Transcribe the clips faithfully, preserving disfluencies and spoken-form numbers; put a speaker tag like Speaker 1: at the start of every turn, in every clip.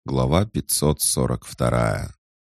Speaker 1: Глава пятьсот сорок два.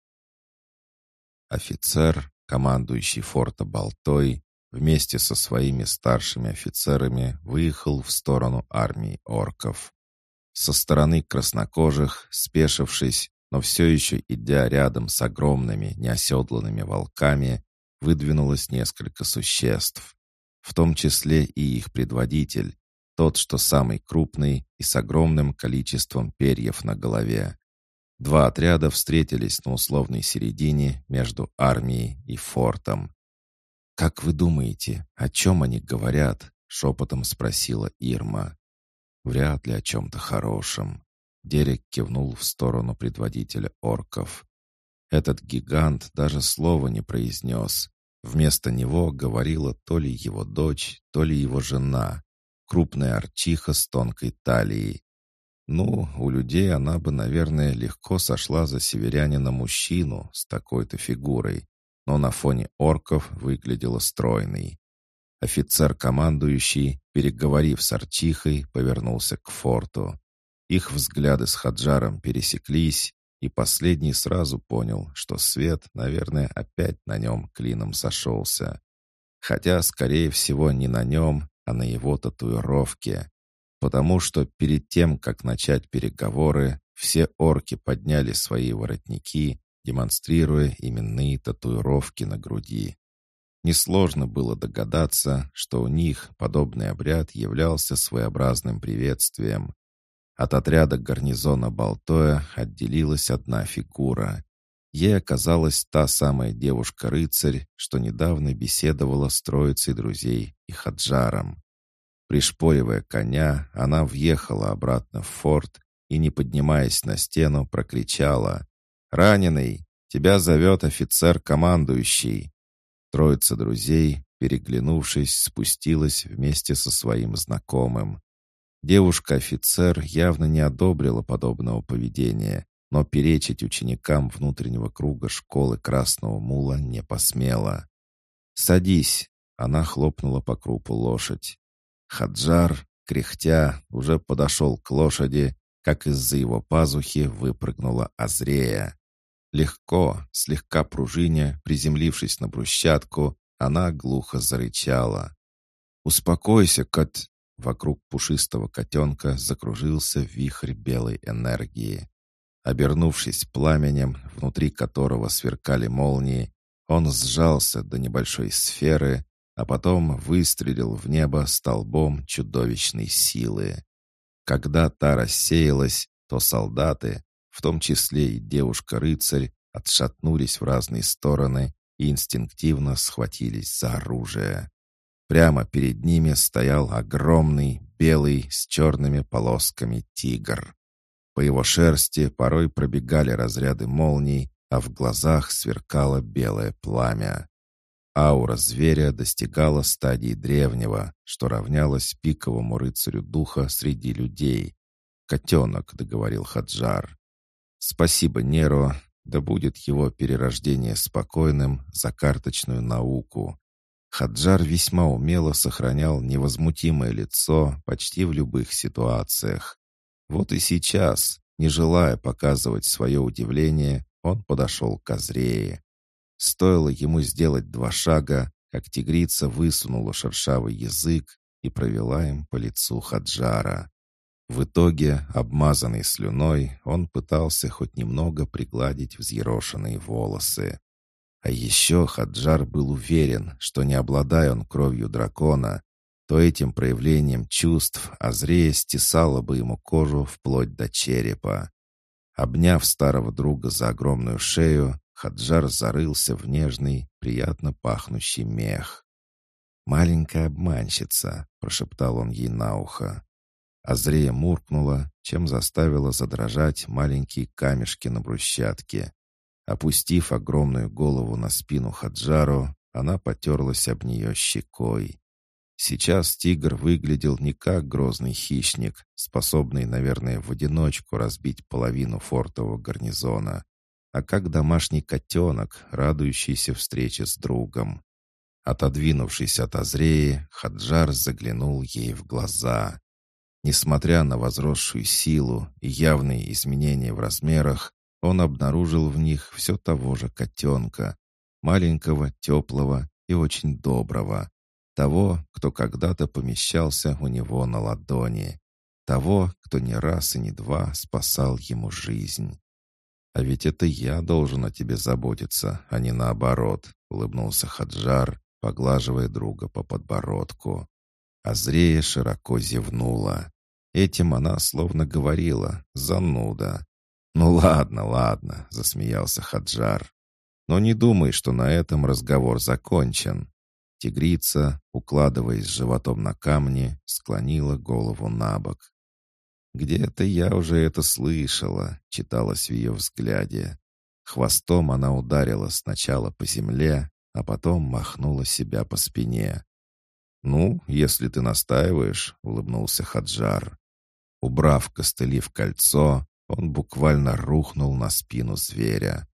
Speaker 1: Офицер, командующий форта Болтой, вместе со своими старшими офицерами выехал в сторону армии орков. Со стороны краснокожих, спешившись, но все еще идя рядом с огромными неоседланными волками, выдвинулось несколько существ, в том числе и их предводитель, тот, что самый крупный и с огромным количеством перьев на голове. Два отряда встретились на условной середине между армией и фортом. «Как вы думаете, о чем они говорят?» — шепотом спросила Ирма. «Вряд ли о чем-то хорошем». Дерек кивнул в сторону предводителя орков. Этот гигант даже слова не произнес. Вместо него говорила то ли его дочь, то ли его жена, крупная арчиха с тонкой талией. Ну, у людей она бы, наверное, легко сошла за северянина-мужчину с такой-то фигурой, но на фоне орков выглядела стройной. Офицер-командующий, переговорив с арчихой, повернулся к форту. Их взгляды с Хаджаром пересеклись, и последний сразу понял, что свет, наверное, опять на нем клином сошелся. Хотя, скорее всего, не на нем, а на его татуировке. Потому что перед тем, как начать переговоры, все орки подняли свои воротники, демонстрируя именные татуировки на груди. Несложно было догадаться, что у них подобный обряд являлся своеобразным приветствием. От отряда гарнизона Болтоя отделилась одна фигура. Ей оказалась та самая девушка-рыцарь, что недавно беседовала с троицей друзей и Хаджаром. Пришпоривая коня, она въехала обратно в форт и, не поднимаясь на стену, прокричала: «Раненый! Тебя зовет офицер-командующий!» Троица друзей, переглянувшись, спустилась вместе со своим знакомым. Девушка-офицер явно не одобрила подобного поведения, но перечить ученикам внутреннего круга школы Красного Мула не посмела. «Садись!» — она хлопнула по крупу лошадь. Хаджар, кряхтя, уже подошел к лошади, как из-за его пазухи выпрыгнула Азрея. Легко, слегка пружиня, приземлившись на брусчатку, она глухо зарычала. «Успокойся, кот!» Вокруг пушистого котенка закружился вихрь белой энергии. Обернувшись пламенем, внутри которого сверкали молнии, он сжался до небольшой сферы, а потом выстрелил в небо столбом чудовищной силы. Когда та рассеялась, то солдаты, в том числе и девушка-рыцарь, отшатнулись в разные стороны и инстинктивно схватились за оружие. Прямо перед ними стоял огромный, белый, с черными полосками тигр. По его шерсти порой пробегали разряды молний, а в глазах сверкало белое пламя. Аура зверя достигала стадии древнего, что равнялось пиковому рыцарю духа среди людей. «Котенок», — договорил Хаджар. «Спасибо Неро, да будет его перерождение спокойным за карточную науку». Хаджар весьма умело сохранял невозмутимое лицо почти в любых ситуациях. Вот и сейчас, не желая показывать свое удивление, он подошел к Азрее. Стоило ему сделать два шага, как тигрица высунула шершавый язык и провела им по лицу Хаджара. В итоге, обмазанный слюной, он пытался хоть немного пригладить взъерошенные волосы. А еще Хаджар был уверен, что не обладая он кровью дракона, то этим проявлением чувств Азрея стесала бы ему кожу вплоть до черепа. Обняв старого друга за огромную шею, Хаджар зарылся в нежный, приятно пахнущий мех. «Маленькая обманщица», — прошептал он ей на ухо. Азрея муркнула, чем заставила задрожать маленькие камешки на брусчатке. Опустив огромную голову на спину Хаджару, она потерлась об нее щекой. Сейчас тигр выглядел не как грозный хищник, способный, наверное, в одиночку разбить половину фортового гарнизона, а как домашний котенок, радующийся встрече с другом. Отодвинувшись от Азреи, Хаджар заглянул ей в глаза. Несмотря на возросшую силу и явные изменения в размерах, он обнаружил в них все того же котенка, маленького, теплого и очень доброго, того, кто когда-то помещался у него на ладони, того, кто не раз и не два спасал ему жизнь. «А ведь это я должен о тебе заботиться, а не наоборот», — улыбнулся Хаджар, поглаживая друга по подбородку. Азрея широко зевнула. Этим она словно говорила: «Зануда». «Ну ладно, ладно», — засмеялся Хаджар. «Но не думай, что на этом разговор закончен». Тигрица, укладываясь животом на камни, склонила голову на бок. «Где-то я уже это слышала», — читалось в ее взгляде. Хвостом она ударила сначала по земле, а потом махнула себя по спине. «Ну, если ты настаиваешь», — улыбнулся Хаджар. Убрав костыли в кольцо, он буквально рухнул на спину зверя.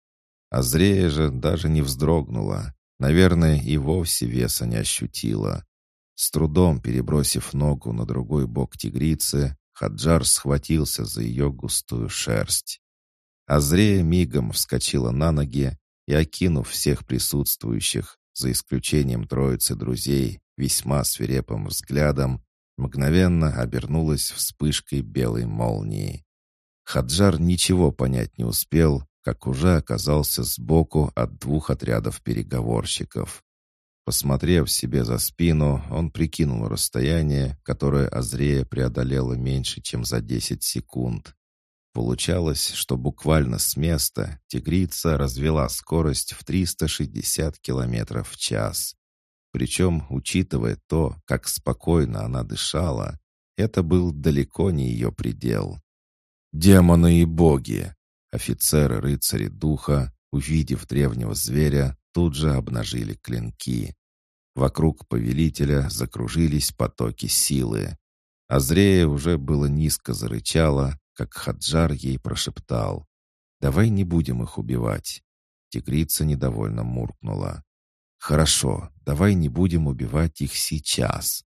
Speaker 1: Азрея же даже не вздрогнула, наверное, и вовсе веса не ощутила. С трудом перебросив ногу на другой бок тигрицы, Хаджар схватился за ее густую шерсть. Азрея мигом вскочила на ноги и, окинув всех присутствующих, за исключением троицы друзей, весьма свирепым взглядом, мгновенно обернулась вспышкой белой молнии. Хаджар ничего понять не успел, как уже оказался сбоку от двух отрядов переговорщиков. Посмотрев себе за спину, он прикинул расстояние, которое Азрея преодолела меньше, чем за десять секунд. Получалось, что буквально с места тигрица развела скорость в триста шестьдесят километров в час. Причем, учитывая то, как спокойно она дышала, это был далеко не ее предел. «Демоны и боги!» Офицеры-рыцари духа, увидев древнего зверя, тут же обнажили клинки. Вокруг повелителя закружились потоки силы. Азрея уже было низко зарычала, как Хаджар ей прошептал: «Давай не будем их убивать». Тигрица недовольно муркнула: «Хорошо, давай не будем убивать их сейчас».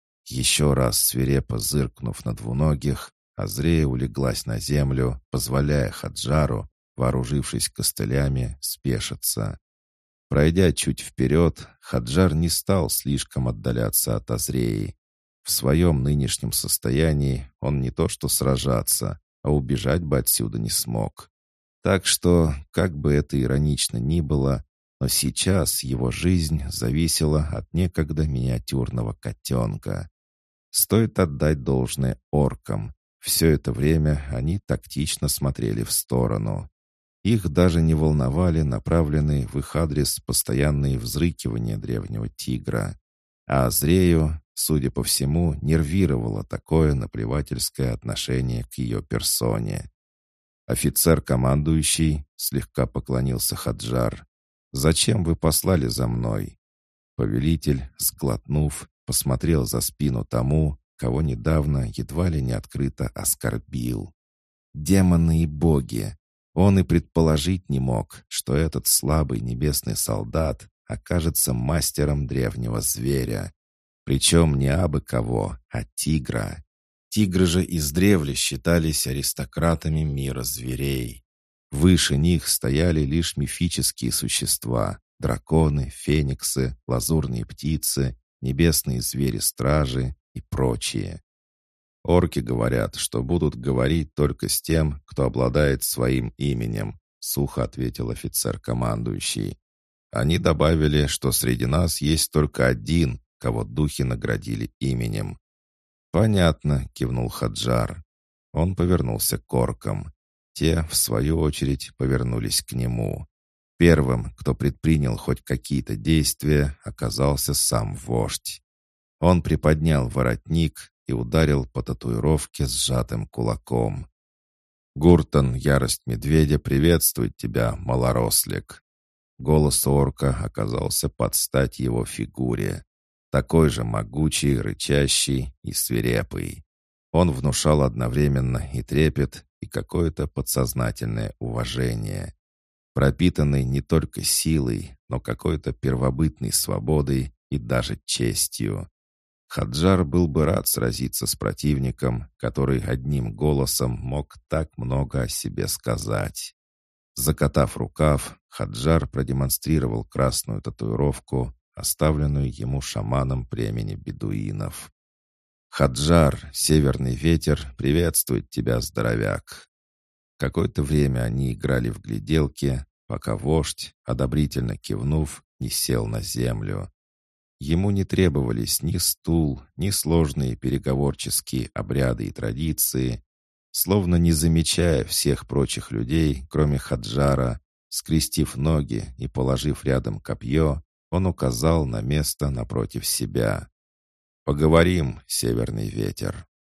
Speaker 1: Еще раз свирепо зыркнув на двуногих, Азрея улеглась на землю, позволяя Хаджару, вооружившись костылями, спешиться. Пройдя чуть вперед, Хаджар не стал слишком отдаляться от Азреи. В своем нынешнем состоянии он не то что сражаться, а убежать бы отсюда не смог. Так что, как бы это иронично ни было, но сейчас его жизнь зависела от некогда миниатюрного котенка. Стоит отдать должное оркам. Все это время они тактично смотрели в сторону. Их даже не волновали направленные в их адрес постоянные взрыкивания древнего тигра. А Азрею, судя по всему, нервировало такое наплевательское отношение к ее персоне. «Офицер-командующий», — слегка поклонился Хаджар, — «зачем вы послали за мной?» Повелитель, сглотнув, посмотрел за спину тому, кого недавно едва ли не открыто оскорбил. Демоны и боги! Он и предположить не мог, что этот слабый небесный солдат окажется мастером древнего зверя. Причем не абы кого, а тигра. Тигры же издревле считались аристократами мира зверей. Выше них стояли лишь мифические существа: драконы, фениксы, лазурные птицы, небесные звери-стражи и прочие. «Орки говорят, что будут говорить только с тем, кто обладает своим именем», — сухо ответил офицер-командующий. «Они добавили, что среди нас есть только один, кого духи наградили именем». «Понятно», — кивнул Хаджар. Он повернулся к оркам. Те, в свою очередь, повернулись к нему. Первым, кто предпринял хоть какие-то действия, оказался сам вождь. Он приподнял воротник и ударил по татуировке сжатым кулаком. «Гуртон, ярость медведя, приветствует тебя, малорослик!» Голос орка оказался под стать его фигуре. Такой же могучий, рычащий и свирепый. Он внушал одновременно и трепет, и какое-то подсознательное уважение. Пропитанный не только силой, но какой-то первобытной свободой и даже честью. Хаджар был бы рад сразиться с противником, который одним голосом мог так много о себе сказать. Закатав рукав, Хаджар продемонстрировал красную татуировку, оставленную ему шаманом племени бедуинов. «Хаджар, северный ветер, приветствует тебя, здоровяк!» Какое-то время они играли в гляделки, пока вождь, одобрительно кивнув, не сел на землю. Ему не требовались ни стул, ни сложные переговорческие обряды и традиции. Словно не замечая всех прочих людей, кроме Хаджара, скрестив ноги и положив рядом копье, он указал на место напротив себя. «Поговорим, северный ветер».